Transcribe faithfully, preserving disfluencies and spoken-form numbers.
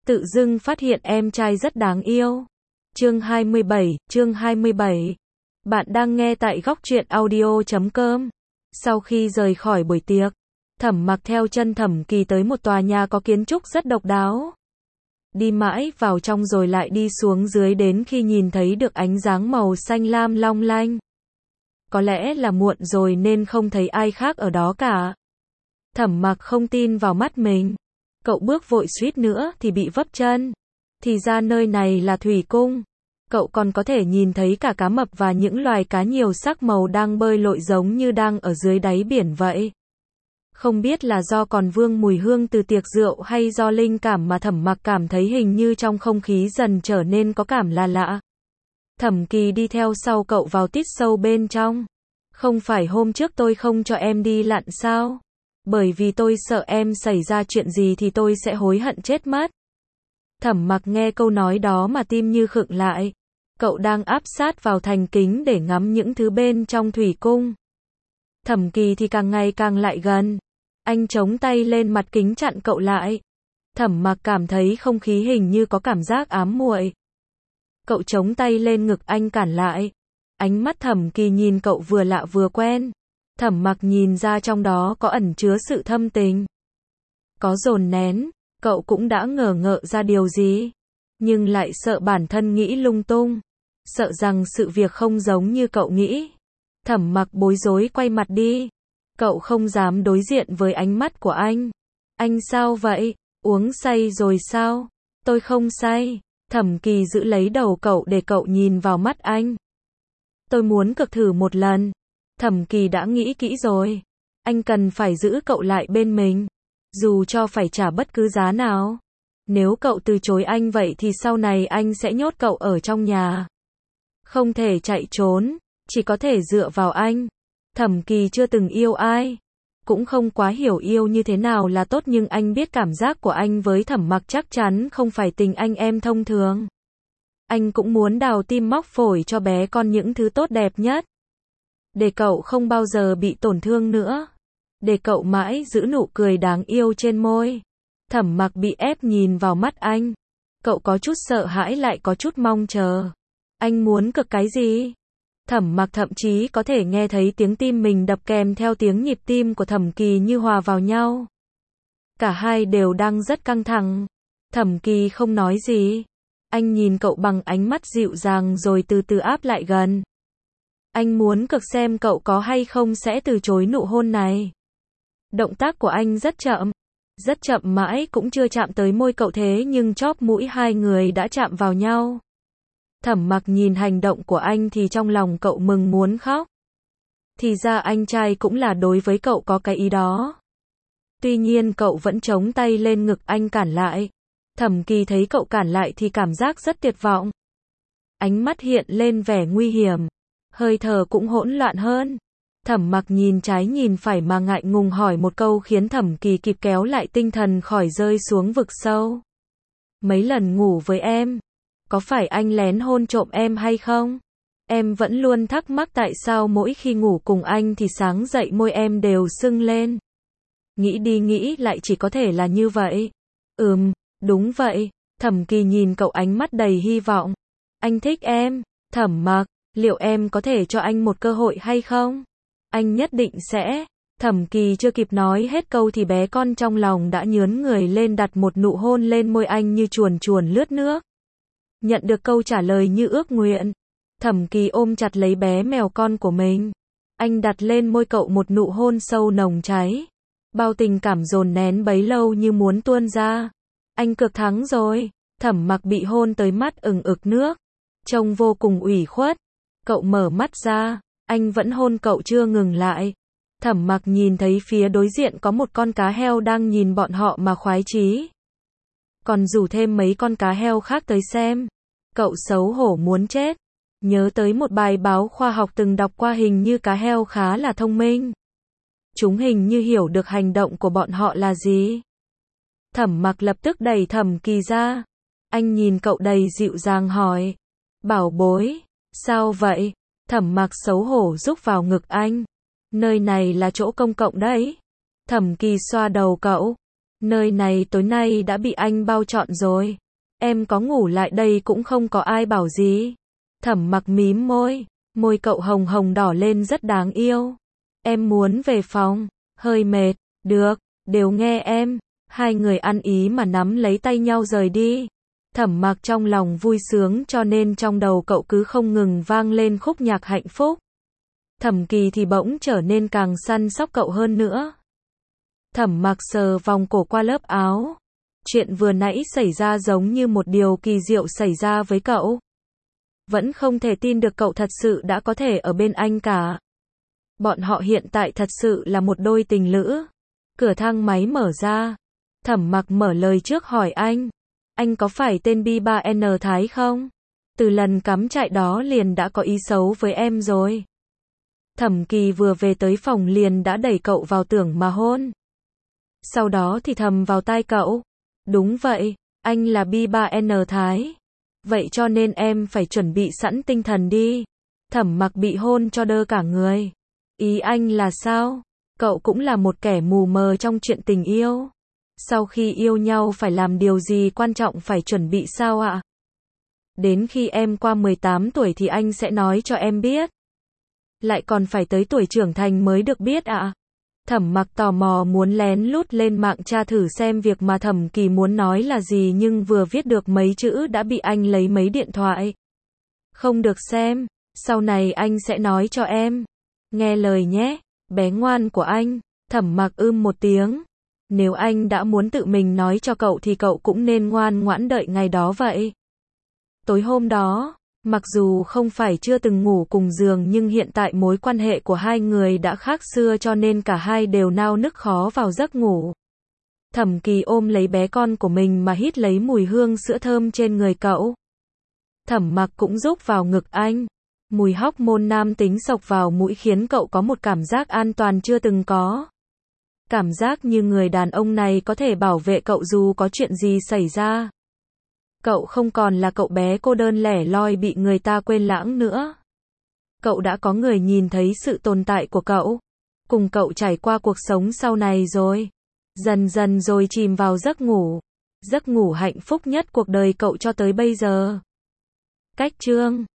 Tự dưng phát hiện em trai rất đáng yêu. Chương hai mươi bảy, chương hai mươi bảy. Bạn đang nghe tại góc truyện audio chấm com. Sau khi rời khỏi buổi tiệc, Thẩm Mặc theo chân Thẩm Kỳ tới một tòa nhà có kiến trúc rất độc đáo. Đi mãi vào trong rồi lại đi xuống dưới đến khi nhìn thấy được ánh dáng màu xanh lam long lanh. Có lẽ là muộn rồi nên không thấy ai khác ở đó cả. Thẩm Mặc không tin vào mắt mình. Cậu bước vội suýt nữa thì bị vấp chân. Thì ra nơi này là thủy cung. Cậu còn có thể nhìn thấy cả cá mập và những loài cá nhiều sắc màu đang bơi lội giống như đang ở dưới đáy biển vậy. Không biết là do còn vương mùi hương từ tiệc rượu hay do linh cảm mà Thẩm Mặc cảm thấy hình như trong không khí dần trở nên có cảm là lạ. Thẩm Kỳ đi theo sau cậu vào tít sâu bên trong. Không phải hôm trước tôi không cho em đi lặn sao? Bởi vì tôi sợ em xảy ra chuyện gì thì tôi sẽ hối hận chết mất. Thẩm Mặc nghe câu nói đó mà tim như khựng lại. Cậu đang áp sát vào thành kính để ngắm những thứ bên trong thủy cung. Thẩm Kỳ thì càng ngày càng lại gần. Anh chống tay lên mặt kính chặn cậu lại. Thẩm Mặc cảm thấy không khí hình như có cảm giác ám muội. Cậu chống tay lên ngực anh cản lại. Ánh mắt Thẩm Kỳ nhìn cậu vừa lạ vừa quen. Thẩm Mặc nhìn ra trong đó có ẩn chứa sự thâm tình. Có dồn nén, cậu cũng đã ngờ ngợ ra điều gì. Nhưng lại sợ bản thân nghĩ lung tung. Sợ rằng sự việc không giống như cậu nghĩ. Thẩm Mặc bối rối quay mặt đi. Cậu không dám đối diện với ánh mắt của anh. Anh sao vậy? Uống say rồi sao? Tôi không say. Thẩm Kỳ giữ lấy đầu cậu để cậu nhìn vào mắt anh. Tôi muốn cực thử một lần. Thẩm Kỳ đã nghĩ kỹ rồi. Anh cần phải giữ cậu lại bên mình. Dù cho phải trả bất cứ giá nào. Nếu cậu từ chối anh vậy thì sau này anh sẽ nhốt cậu ở trong nhà. Không thể chạy trốn, chỉ có thể dựa vào anh. Thẩm Kỳ chưa từng yêu ai. Cũng không quá hiểu yêu như thế nào là tốt, nhưng anh biết cảm giác của anh với Thẩm Mặc chắc chắn không phải tình anh em thông thường. Anh cũng muốn đào tim móc phổi cho bé con những thứ tốt đẹp nhất. Để cậu không bao giờ bị tổn thương nữa. Để cậu mãi giữ nụ cười đáng yêu trên môi. Thẩm Mặc bị ép nhìn vào mắt anh. Cậu có chút sợ hãi lại có chút mong chờ. Anh muốn cực cái gì? Thẩm Mặc thậm chí có thể nghe thấy tiếng tim mình đập kèm theo tiếng nhịp tim của Thẩm Kỳ như hòa vào nhau. Cả hai đều đang rất căng thẳng. Thẩm Kỳ không nói gì. Anh nhìn cậu bằng ánh mắt dịu dàng rồi từ từ áp lại gần. Anh muốn cực xem cậu có hay không sẽ từ chối nụ hôn này. Động tác của anh rất chậm. Rất chậm mãi cũng chưa chạm tới môi cậu, thế nhưng chóp mũi hai người đã chạm vào nhau. Thẩm Mặc nhìn hành động của anh thì trong lòng cậu mừng muốn khóc. Thì ra anh trai cũng là đối với cậu có cái ý đó. Tuy nhiên cậu vẫn chống tay lên ngực anh cản lại. Thẩm Kỳ thấy cậu cản lại thì cảm giác rất tuyệt vọng. Ánh mắt hiện lên vẻ nguy hiểm. Hơi thở cũng hỗn loạn hơn. Thẩm Mặc nhìn trái nhìn phải mà ngại ngùng hỏi một câu khiến Thẩm Kỳ kịp kéo lại tinh thần khỏi rơi xuống vực sâu. Mấy lần ngủ với em, có phải anh lén hôn trộm em hay không? Em vẫn luôn thắc mắc tại sao mỗi khi ngủ cùng anh thì sáng dậy môi em đều sưng lên. Nghĩ đi nghĩ lại chỉ có thể là như vậy. Ừm, đúng vậy. Thẩm Kỳ nhìn cậu ánh mắt đầy hy vọng. Anh thích em. Thẩm Mặc, liệu em có thể cho anh một cơ hội hay không? Anh nhất định sẽ. Thẩm Kỳ chưa kịp nói hết câu thì bé con trong lòng đã nhướn người lên đặt một nụ hôn lên môi anh như chuồn chuồn lướt nước. Nhận được câu trả lời như ước nguyện. Thẩm Kỳ ôm chặt lấy bé mèo con của mình. Anh đặt lên môi cậu một nụ hôn sâu nồng cháy. Bao tình cảm dồn nén bấy lâu như muốn tuôn ra. Anh cực thắng rồi. Thẩm Mặc bị hôn tới mắt ửng ực nước. Trông vô cùng ủy khuất. Cậu mở mắt ra. Anh vẫn hôn cậu chưa ngừng lại. Thẩm Mặc nhìn thấy phía đối diện có một con cá heo đang nhìn bọn họ mà khoái chí. Còn rủ thêm mấy con cá heo khác tới xem. Cậu xấu hổ muốn chết. Nhớ tới một bài báo khoa học từng đọc qua, hình như cá heo khá là thông minh. Chúng hình như hiểu được hành động của bọn họ là gì. Thẩm Mặc lập tức đẩy Thẩm Kỳ ra. Anh nhìn cậu đầy dịu dàng hỏi. Bảo bối, sao vậy? Thẩm Mặc xấu hổ rúc vào ngực anh. Nơi này là chỗ công cộng đấy. Thẩm Kỳ xoa đầu cậu. Nơi này tối nay đã bị anh bao trọn rồi. Em có ngủ lại đây cũng không có ai bảo gì. Thẩm Mặc mím môi, môi cậu hồng hồng đỏ lên rất đáng yêu. Em muốn về phòng, hơi mệt, được, đều nghe em. Hai người ăn ý mà nắm lấy tay nhau rời đi. Thẩm Mặc trong lòng vui sướng cho nên trong đầu cậu cứ không ngừng vang lên khúc nhạc hạnh phúc. Thẩm Kỳ thì bỗng trở nên càng săn sóc cậu hơn nữa. Thẩm Mặc sờ vòng cổ qua lớp áo. Chuyện vừa nãy xảy ra giống như một điều kỳ diệu xảy ra với cậu. Vẫn không thể tin được cậu thật sự đã có thể ở bên anh cả. Bọn họ hiện tại thật sự là một đôi tình lữ. Cửa thang máy mở ra. Thẩm Mặc mở lời trước hỏi anh. Anh có phải tên B ba N Thái không? Từ lần cắm trại đó liền đã có ý xấu với em rồi. Thẩm Kỳ vừa về tới phòng liền đã đẩy cậu vào tường mà hôn. Sau đó thì thầm vào tai cậu. Đúng vậy, anh là B ba N Thái. Vậy cho nên em phải chuẩn bị sẵn tinh thần đi. Thẩm Mặc bị hôn cho đơ cả người. Ý anh là sao? Cậu cũng là một kẻ mù mờ trong chuyện tình yêu. Sau khi yêu nhau phải làm điều gì quan trọng phải chuẩn bị sao ạ? Đến khi em qua mười tám tuổi thì anh sẽ nói cho em biết. Lại còn phải tới tuổi trưởng thành mới được biết ạ? Thẩm Mặc tò mò muốn lén lút lên mạng tra thử xem việc mà Thẩm Kỳ muốn nói là gì nhưng vừa viết được mấy chữ đã bị anh lấy mấy điện thoại. Không được xem, sau này anh sẽ nói cho em. Nghe lời nhé, bé ngoan của anh. Thẩm Mặc ưm một tiếng. Nếu anh đã muốn tự mình nói cho cậu thì cậu cũng nên ngoan ngoãn đợi ngày đó vậy. Tối hôm đó, mặc dù không phải chưa từng ngủ cùng giường nhưng hiện tại mối quan hệ của hai người đã khác xưa cho nên cả hai đều nao nức khó vào giấc ngủ. Thẩm Kỳ ôm lấy bé con của mình mà hít lấy mùi hương sữa thơm trên người cậu. Thẩm Mặc cũng rúc vào ngực anh. Mùi hormone nam tính xộc vào mũi khiến cậu có một cảm giác an toàn chưa từng có. Cảm giác như người đàn ông này có thể bảo vệ cậu dù có chuyện gì xảy ra. Cậu không còn là cậu bé cô đơn lẻ loi bị người ta quên lãng nữa. Cậu đã có người nhìn thấy sự tồn tại của cậu. Cùng cậu trải qua cuộc sống sau này rồi. Dần dần rồi chìm vào giấc ngủ. Giấc ngủ hạnh phúc nhất cuộc đời cậu cho tới bây giờ. Cách chương